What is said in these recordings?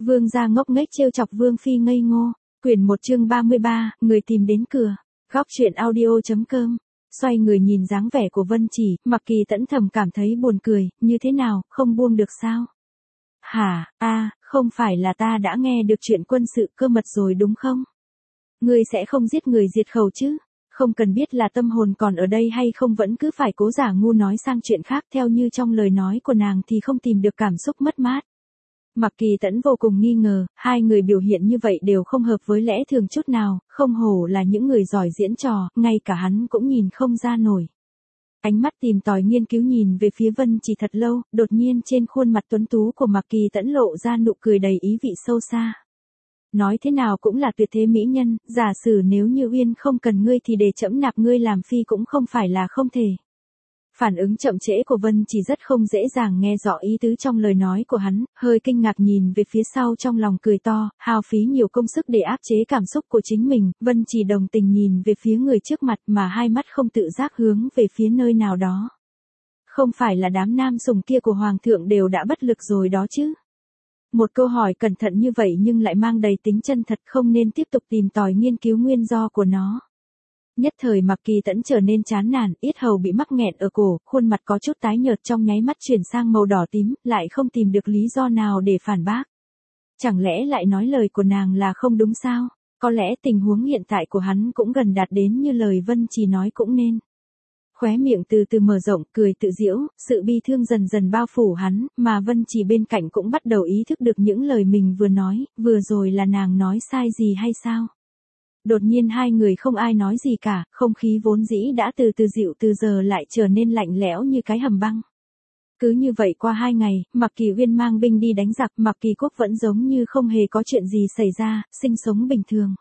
Vương gia ngốc nghếch trêu chọc Vương phi ngây ngô. Quyển 1 chương 33, người tìm đến cửa. Góc truyện audio.com. Xoay người nhìn dáng vẻ của Vân Chỉ, Mặc Kỳ Tẫn thầm cảm thấy buồn cười, như thế nào, không buông được sao? Hả, không phải là ta đã nghe được chuyện quân sự cơ mật rồi đúng không? Ngươi sẽ không giết người diệt khẩu chứ? Không cần biết là tâm hồn còn ở đây hay không vẫn cứ phải cố giả ngu nói sang chuyện khác, theo như trong lời nói của nàng thì không tìm được cảm xúc mất mát. Mặc Kỳ Tẫn vô cùng nghi ngờ, hai người biểu hiện như vậy đều không hợp với lẽ thường chút nào, không hổ là những người giỏi diễn trò, ngay cả hắn cũng nhìn không ra nổi. Ánh mắt tìm tòi nghiên cứu nhìn về phía Vân Chỉ thật lâu, đột nhiên trên khuôn mặt tuấn tú của Mặc Kỳ Tẫn lộ ra nụ cười đầy ý vị sâu xa. Nói thế nào cũng là tuyệt thế mỹ nhân, giả sử nếu như Uyên không cần ngươi thì để trẫm nạp ngươi làm phi cũng không phải là không thể. Phản ứng chậm trễ của Vân Chỉ rất không dễ dàng nghe rõ ý tứ trong lời nói của hắn, hơi kinh ngạc nhìn về phía sau trong lòng cười to, hao phí nhiều công sức để áp chế cảm xúc của chính mình, Vân Chỉ đồng tình nhìn về phía người trước mặt mà hai mắt không tự giác hướng về phía nơi nào đó. Không phải là đám nam sủng kia của Hoàng thượng đều đã bất lực rồi đó chứ? Một câu hỏi cẩn thận như vậy nhưng lại mang đầy tính chân thật, không nên tiếp tục tìm tòi nghiên cứu nguyên do của nó. Nhất thời Mặc Kỳ Tẫn trở nên chán nản, yết hầu bị mắc nghẹn ở cổ, khuôn mặt có chút tái nhợt trong nháy mắt chuyển sang màu đỏ tím, lại không tìm được lý do nào để phản bác. Chẳng lẽ lại nói lời của nàng là không đúng sao? Có lẽ tình huống hiện tại của hắn cũng gần đạt đến như lời Vân Chỉ nói cũng nên. Khóe miệng từ từ mở rộng, cười tự giễu, sự bi thương dần dần bao phủ hắn, mà Vân Chỉ bên cạnh cũng bắt đầu ý thức được những lời mình vừa nói, vừa rồi là nàng nói sai gì hay sao? Đột nhiên hai người không ai nói gì cả, không khí vốn dĩ đã từ từ dịu từ giờ lại trở nên lạnh lẽo như cái hầm băng. Cứ như vậy qua 2 ngày, Mặc Kỳ Uyên mang binh đi đánh giặc, Mặc Kỳ Quốc vẫn giống như không hề có chuyện gì xảy ra, sinh sống bình thường.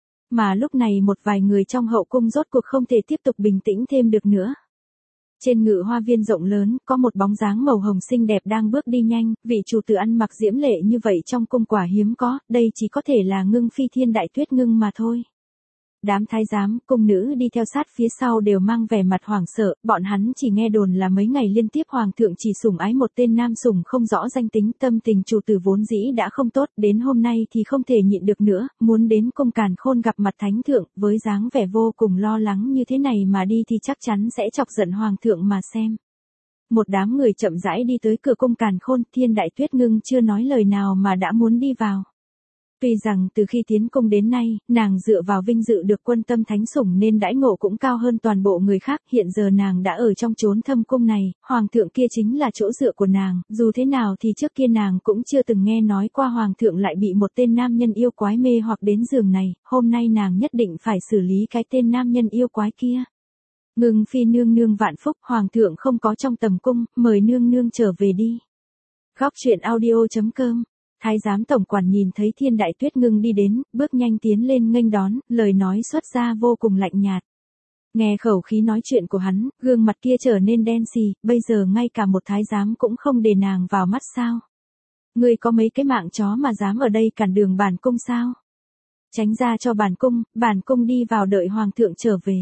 Mà lúc này một vài người trong hậu cung rốt cuộc không thể tiếp tục bình tĩnh thêm được nữa. Trên ngự hoa viên rộng lớn, có một bóng dáng màu hồng xinh đẹp đang bước đi nhanh, vị chủ tử ăn mặc diễm lệ như vậy trong cung quả hiếm có, đây chỉ có thể là Ngưng Phi Thiên Đại Tuyết Ngưng mà thôi. Đám thái giám, cung nữ đi theo sát phía sau đều mang vẻ mặt hoảng sợ, bọn hắn chỉ nghe đồn là mấy ngày liên tiếp hoàng thượng chỉ sủng ái một tên nam sủng không rõ danh tính, tâm tình chủ tử vốn dĩ đã không tốt, đến hôm nay thì không thể nhịn được nữa, muốn đến cung Càn Khôn gặp mặt thánh thượng, với dáng vẻ vô cùng lo lắng như thế này mà đi thì chắc chắn sẽ chọc giận hoàng thượng mà xem. Một đám người chậm rãi đi tới cửa cung Càn Khôn, Thiên Đại Tuyết Ngưng chưa nói lời nào mà đã muốn đi vào. Tuy rằng từ khi tiến cung đến nay, nàng dựa vào vinh dự được quân tâm thánh sủng nên đãi ngộ cũng cao hơn toàn bộ người khác, hiện giờ nàng đã ở trong chốn thâm cung này, hoàng thượng kia chính là chỗ dựa của nàng, dù thế nào thì trước kia nàng cũng chưa từng nghe nói qua hoàng thượng lại bị một tên nam nhân yêu quái mê hoặc đến giường này, hôm nay nàng nhất định phải xử lý cái tên nam nhân yêu quái kia. Ngưng Phi nương nương vạn phúc, hoàng thượng không có trong tầm cung, mời nương nương trở về đi. Góc truyện audio.com. Thái giám tổng quản nhìn thấy Thiên Đại Tuyết Ngưng đi đến, bước nhanh tiến lên nghênh đón, lời nói xuất ra vô cùng lạnh nhạt. Nghe khẩu khí nói chuyện của hắn, gương mặt kia trở nên đen xì, bây giờ ngay cả một thái giám cũng không để nàng vào mắt sao? Ngươi có mấy cái mạng chó mà dám ở đây cản đường bản cung sao? Tránh ra cho bản cung đi vào đợi hoàng thượng trở về.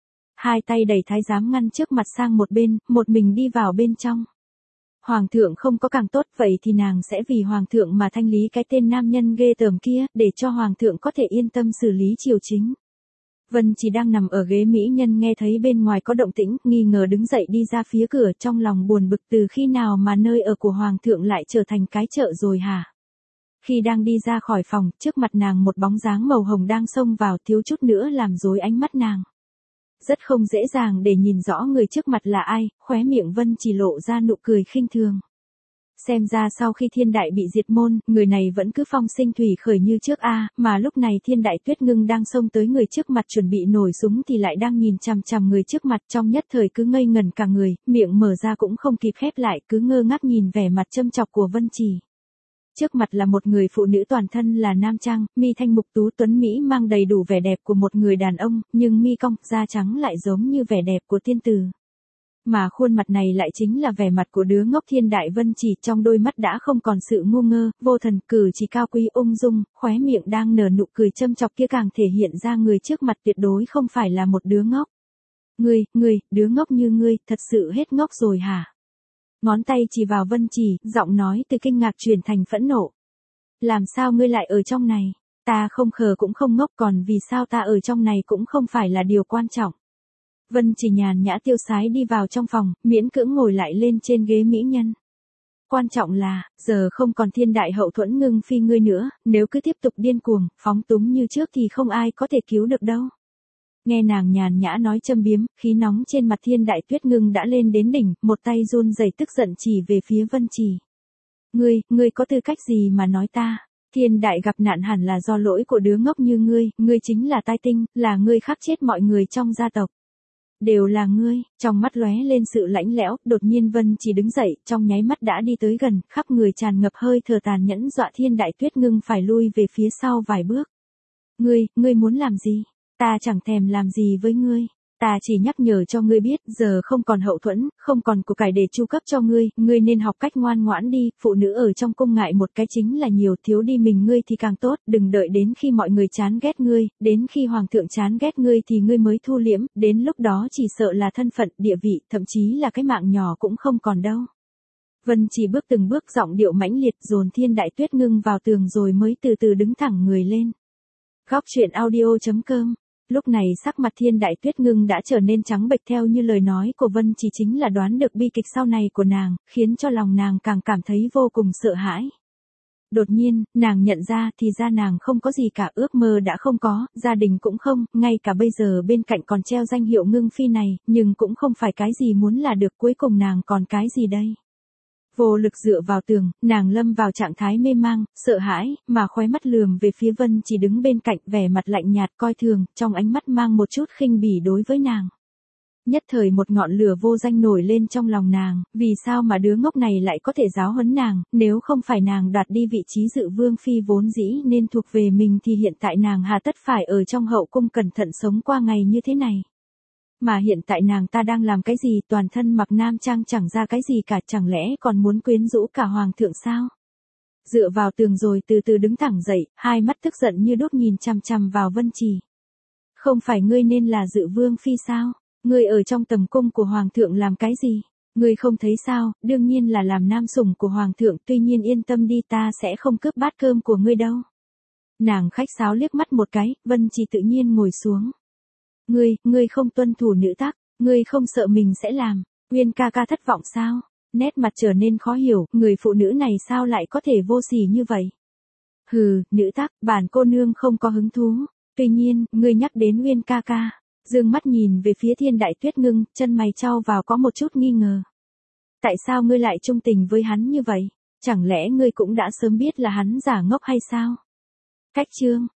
Hai tay đẩy thái giám ngăn trước mặt sang một bên, một mình đi vào bên trong. Hoàng thượng không có càng tốt, vậy thì nàng sẽ vì hoàng thượng mà thanh lý cái tên nam nhân ghê tởm kia, để cho hoàng thượng có thể yên tâm xử lý triều chính. Vân Chỉ đang nằm ở ghế mỹ nhân nghe thấy bên ngoài có động tĩnh, nghi ngờ đứng dậy đi ra phía cửa, trong lòng buồn bực, từ khi nào mà nơi ở của hoàng thượng lại trở thành cái chợ rồi hả? Khi đang đi ra khỏi phòng, trước mặt nàng một bóng dáng màu hồng đang xông vào, thiếu chút nữa làm rối ánh mắt nàng. Rất không dễ dàng để nhìn rõ người trước mặt là ai, khóe miệng Vân Chỉ lộ ra nụ cười khinh thường. Xem ra sau khi Thiên Đại bị diệt môn, người này vẫn cứ phong sinh thủy khởi như trước mà lúc này Thiên Đại Tuyết Ngưng đang xông tới người trước mặt chuẩn bị nổi súng thì lại đang nhìn chằm chằm người trước mặt, trong nhất thời cứ ngây ngẩn cả người, miệng mở ra cũng không kịp khép lại, cứ ngơ ngác nhìn vẻ mặt châm chọc của Vân Chỉ. Trước mặt là một người phụ nữ toàn thân là nam trang, mi thanh mục tú tuấn mỹ mang đầy đủ vẻ đẹp của một người đàn ông, nhưng mi cong, da trắng lại giống như vẻ đẹp của tiên tử. Mà khuôn mặt này lại chính là vẻ mặt của đứa ngốc Thiên Đại. Vân Chỉ trong đôi mắt đã không còn sự ngu ngơ, vô thần, cử chỉ cao quý ung dung, khóe miệng đang nở nụ cười châm chọc kia càng thể hiện ra người trước mặt tuyệt đối không phải là một đứa ngốc. Ngươi, đứa ngốc như ngươi, thật sự hết ngốc rồi hả? Ngón tay chỉ vào Vân Chỉ, giọng nói từ kinh ngạc chuyển thành phẫn nộ. Làm sao ngươi lại ở trong này? Ta không khờ cũng không ngốc, còn vì sao ta ở trong này cũng không phải là điều quan trọng. Vân Chỉ nhàn nhã tiêu sái đi vào trong phòng, miễn cưỡng ngồi lại lên trên ghế mỹ nhân. Quan trọng là, giờ không còn thiên đại hậu thuẫn Ngưng Phi ngươi nữa, nếu cứ tiếp tục điên cuồng, phóng túng như trước thì không ai có thể cứu được đâu. Nghe nàng nhàn nhã nói châm biếm, khí nóng trên mặt Thiên Đại Tuyết Ngưng đã lên đến đỉnh, một tay run rẩy tức giận chỉ về phía Vân Chỉ. Ngươi có tư cách gì mà nói ta? Thiên đại gặp nạn hẳn là do lỗi của đứa ngốc như ngươi chính là tai tinh, là ngươi khắc chết mọi người trong gia tộc. Đều là ngươi, trong mắt lóe lên sự lãnh lẽo, đột nhiên Vân Chỉ đứng dậy, trong nháy mắt đã đi tới gần, khắp người tràn ngập hơi thở tàn nhẫn dọa Thiên Đại Tuyết Ngưng phải lui về phía sau vài bước. Ngươi muốn làm gì? Ta chẳng thèm làm gì với ngươi. Ta chỉ nhắc nhở cho ngươi biết, giờ không còn hậu thuẫn, không còn của cải để chu cấp cho ngươi nên học cách ngoan ngoãn đi, phụ nữ ở trong cung ngại một cái chính là nhiều, thiếu đi mình ngươi thì càng tốt, đừng đợi đến khi mọi người chán ghét ngươi, đến khi hoàng thượng chán ghét ngươi thì ngươi mới thu liễm, đến lúc đó chỉ sợ là thân phận, địa vị, thậm chí là cái mạng nhỏ cũng không còn đâu. Vân Chỉ bước từng bước giọng điệu mãnh liệt dồn Thiên Đại Tuyết Ngưng vào tường rồi mới từ từ đứng thẳng người lên. Góc truyện audio.com. Lúc này sắc mặt Thiên Đại Tuyết Ngưng đã trở nên trắng bệch, theo như lời nói của Vân Chỉ chính là đoán được bi kịch sau này của nàng, khiến cho lòng nàng càng cảm thấy vô cùng sợ hãi. Đột nhiên, nàng nhận ra thì ra nàng không có gì cả, ước mơ đã không có, gia đình cũng không, ngay cả bây giờ bên cạnh còn treo danh hiệu Ngưng Phi này, nhưng cũng không phải cái gì muốn là được, cuối cùng nàng còn cái gì đây? Vô lực dựa vào tường, nàng lâm vào trạng thái mê mang, sợ hãi, mà khóe mắt lườm về phía Vân Chỉ đứng bên cạnh, vẻ mặt lạnh nhạt coi thường, trong ánh mắt mang một chút khinh bỉ đối với nàng. Nhất thời một ngọn lửa vô danh nổi lên trong lòng nàng, vì sao mà đứa ngốc này lại có thể giáo huấn nàng, nếu không phải nàng đoạt đi vị trí dự vương phi vốn dĩ nên thuộc về mình thì hiện tại nàng hà tất phải ở trong hậu cung cẩn thận sống qua ngày như thế này. Mà hiện tại nàng ta đang làm cái gì, toàn thân mặc nam trang chẳng ra cái gì cả, chẳng lẽ còn muốn quyến rũ cả hoàng thượng sao? Dựa vào tường rồi từ từ đứng thẳng dậy, hai mắt tức giận như đốt nhìn chằm chằm vào Vân Chỉ. Không phải ngươi nên là dự vương phi sao? Ngươi ở trong tầm cung của hoàng thượng làm cái gì? Ngươi không thấy sao, đương nhiên là làm nam sủng của hoàng thượng, tuy nhiên yên tâm đi, ta sẽ không cướp bát cơm của ngươi đâu. Nàng khách sáo liếc mắt một cái, Vân Chỉ tự nhiên ngồi xuống. Ngươi không tuân thủ nữ tắc, ngươi không sợ mình sẽ làm, Uyên ca ca thất vọng sao? Nét mặt trở nên khó hiểu, người phụ nữ này sao lại có thể vô sỉ như vậy? Hừ, nữ tắc, bản cô nương không có hứng thú, tuy nhiên, ngươi nhắc đến Uyên ca ca. Dương mắt nhìn về phía Thiên Đại Tuyết Ngưng, chân mày chau vào có một chút nghi ngờ. Tại sao ngươi lại trung tình với hắn như vậy? Chẳng lẽ ngươi cũng đã sớm biết là hắn giả ngốc hay sao? Cách chương.